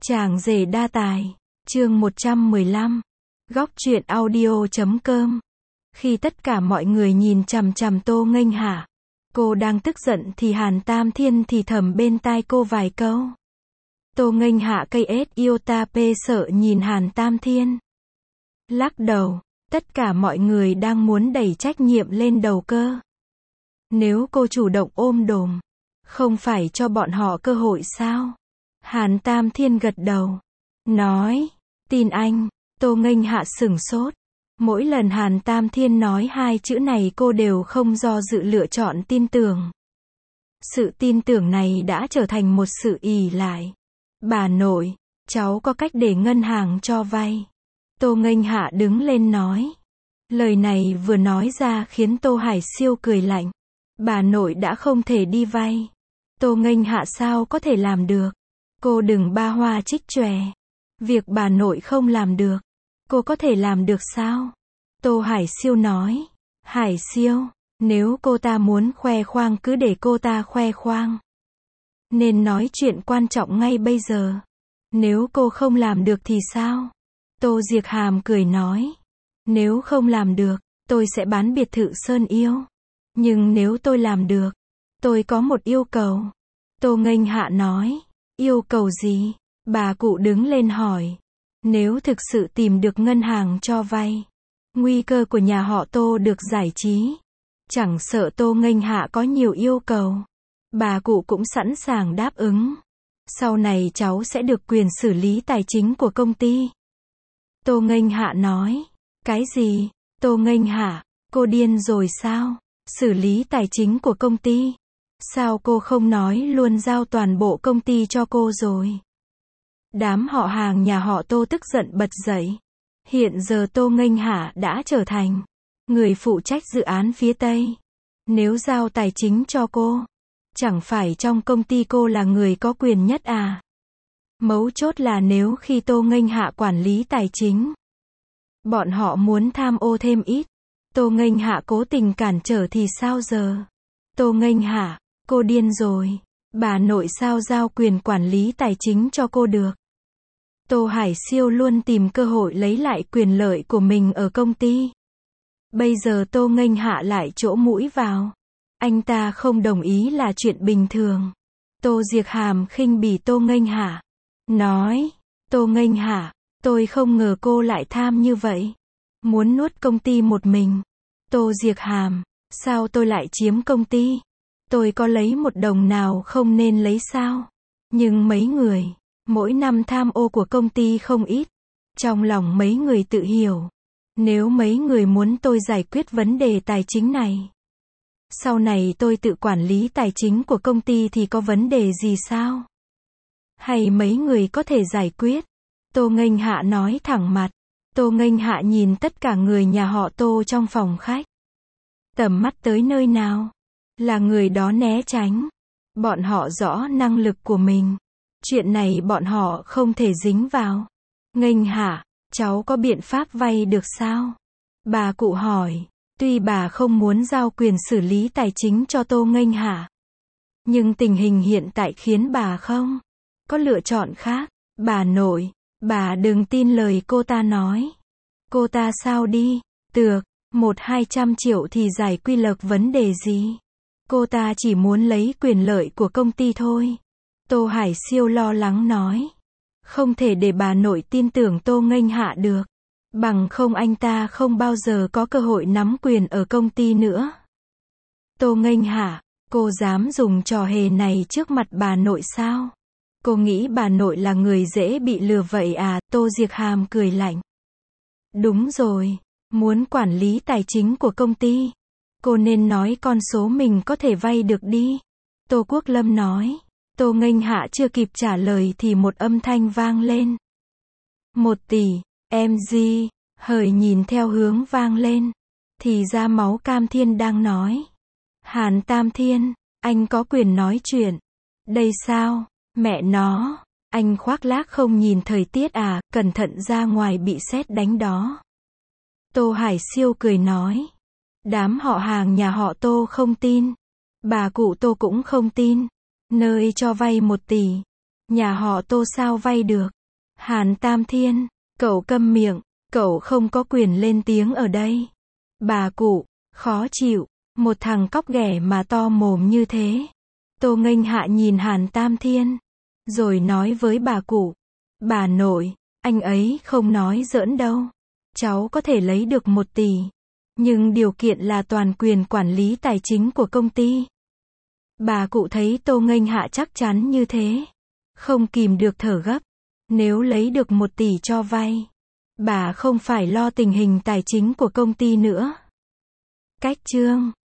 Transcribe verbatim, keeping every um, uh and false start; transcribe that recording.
Chàng rể đa tài, chương một trăm mười lăm, góc truyện audio chấm com. Khi tất cả mọi người nhìn chằm chằm Tô Nghênh Hạ, cô đang tức giận thì Hàn Tam Thiên thì thầm bên tai cô vài câu. Tô Nghênh Hạ cây ết yêu ta pê sợ nhìn Hàn Tam Thiên. Lắc đầu, tất cả mọi người đang muốn đẩy trách nhiệm lên đầu cơ. Nếu cô chủ động ôm đồm, không phải cho bọn họ cơ hội sao? Hàn Tam Thiên gật đầu, nói, tin anh. Tô Nghênh Hạ sửng sốt. Mỗi lần Hàn Tam Thiên nói hai chữ này cô đều không do dự lựa chọn tin tưởng. Sự tin tưởng này đã trở thành một sự ỷ lại. Bà nội, cháu có cách để ngân hàng cho vay. Tô Nghênh Hạ đứng lên nói. Lời này vừa nói ra khiến Tô Hải Siêu cười lạnh. Bà nội đã không thể đi vay. Tô Nghênh Hạ sao có thể làm được? Cô đừng ba hoa trích chòe. Việc bà nội không làm được, cô có thể làm được sao? Tô Hải Siêu nói. Hải Siêu, nếu cô ta muốn khoe khoang cứ để cô ta khoe khoang. Nên nói chuyện quan trọng ngay bây giờ. Nếu cô không làm được thì sao? Tô Diệc Hàm cười nói. Nếu không làm được, tôi sẽ bán biệt thự Sơn Yêu. Nhưng nếu tôi làm được, tôi có một yêu cầu. Tô Nghênh Hạ nói. Yêu cầu gì? Bà cụ đứng lên hỏi. Nếu thực sự tìm được ngân hàng cho vay, nguy cơ của nhà họ Tô được giải trí. Chẳng sợ Tô Nghênh Hạ có nhiều yêu cầu, bà cụ cũng sẵn sàng đáp ứng. Sau này cháu sẽ được quyền xử lý tài chính của công ty. Tô Nghênh Hạ nói. Cái gì? Tô Nghênh Hạ, cô điên rồi sao? Xử lý tài chính của công ty? Sao cô không nói luôn giao toàn bộ công ty cho cô rồi? Đám họ hàng nhà họ Tô tức giận bật dậy. Hiện giờ Tô Nghênh Hạ đã trở thành người phụ trách dự án phía Tây. Nếu giao tài chính cho cô, chẳng phải trong công ty cô là người có quyền nhất à? Mấu chốt là nếu khi Tô Nghênh Hạ quản lý tài chính, bọn họ muốn tham ô thêm ít, Tô Nghênh Hạ cố tình cản trở thì sao giờ? Tô Nghênh Hạ, cô điên rồi. Bà nội sao giao quyền quản lý tài chính cho cô được? Tô Hải Siêu luôn tìm cơ hội lấy lại quyền lợi của mình ở công ty. Bây giờ Tô Nghênh Hạ lại chỗ mũi vào. Anh ta không đồng ý là chuyện bình thường. Tô Diệc Hàm khinh bỉ Tô Nghênh Hạ. Nói, Tô Nghênh Hạ, tôi không ngờ cô lại tham như vậy. Muốn nuốt công ty một mình. Tô Diệc Hàm, sao tôi lại chiếm công ty? Tôi có lấy một đồng nào không nên lấy sao? Nhưng mấy người, mỗi năm tham ô của công ty không ít. Trong lòng mấy người tự hiểu. Nếu mấy người muốn tôi giải quyết vấn đề tài chính này, sau này tôi tự quản lý tài chính của công ty thì có vấn đề gì sao? Hay mấy người có thể giải quyết? Tô Nghênh Hạ nói thẳng mặt. Tô Nghênh Hạ nhìn tất cả người nhà họ Tô trong phòng khách. Tầm mắt tới nơi nào, là người đó né tránh. Bọn họ rõ năng lực của mình. Chuyện này bọn họ không thể dính vào. Nghênh Hạ, cháu có biện pháp vay được sao? Bà cụ hỏi. Tuy bà không muốn giao quyền xử lý tài chính cho Tô Nghênh Hạ, nhưng tình hình hiện tại khiến bà không có lựa chọn khác. Bà nội, bà đừng tin lời cô ta nói. Cô ta sao đi? Tược, một hai trăm triệu thì giải quy lược vấn đề gì? Cô ta chỉ muốn lấy quyền lợi của công ty thôi. Tô Hải Siêu lo lắng nói. Không thể để bà nội tin tưởng Tô Nghênh Hạ được. Bằng không anh ta không bao giờ có cơ hội nắm quyền ở công ty nữa. Tô Nghênh Hạ, cô dám dùng trò hề này trước mặt bà nội sao? Cô nghĩ bà nội là người dễ bị lừa vậy à? Tô Diệc Hàm cười lạnh. Đúng rồi, muốn quản lý tài chính của công ty, cô nên nói con số mình có thể vay được đi. Tô Quốc Lâm nói. Tô Nghênh Hạ chưa kịp trả lời thì một âm thanh vang lên. Một tỷ, em gì? Hời nhìn theo hướng vang lên. Thì ra Máu Cam Thiên đang nói. Hàn Tam Thiên, anh có quyền nói chuyện. Đây sao? Mẹ nó, anh khoác lác không nhìn thời tiết à, cẩn thận ra ngoài bị sét đánh đó. Tô Hải Siêu cười nói. Đám họ hàng nhà họ Tô không tin. Bà cụ Tô cũng không tin. Nơi cho vay một tỷ, Nhà họ Tô sao vay được? Hàn Tam Thiên, cậu câm miệng, cậu không có quyền lên tiếng ở đây. Bà cụ, khó chịu, một thằng cóc ghẻ mà to mồm như thế. Tô Nghênh Hạ nhìn Hàn Tam Thiên, rồi nói với bà cụ, bà nội, anh ấy không nói giỡn đâu. Cháu có thể lấy được một tỷ, nhưng điều kiện là toàn quyền quản lý tài chính của công ty. Bà cụ thấy Tô Nghênh Hạ chắc chắn như thế, không kìm được thở gấp. Nếu lấy được một tỷ cho vay, bà không phải lo tình hình tài chính của công ty nữa. Cách chương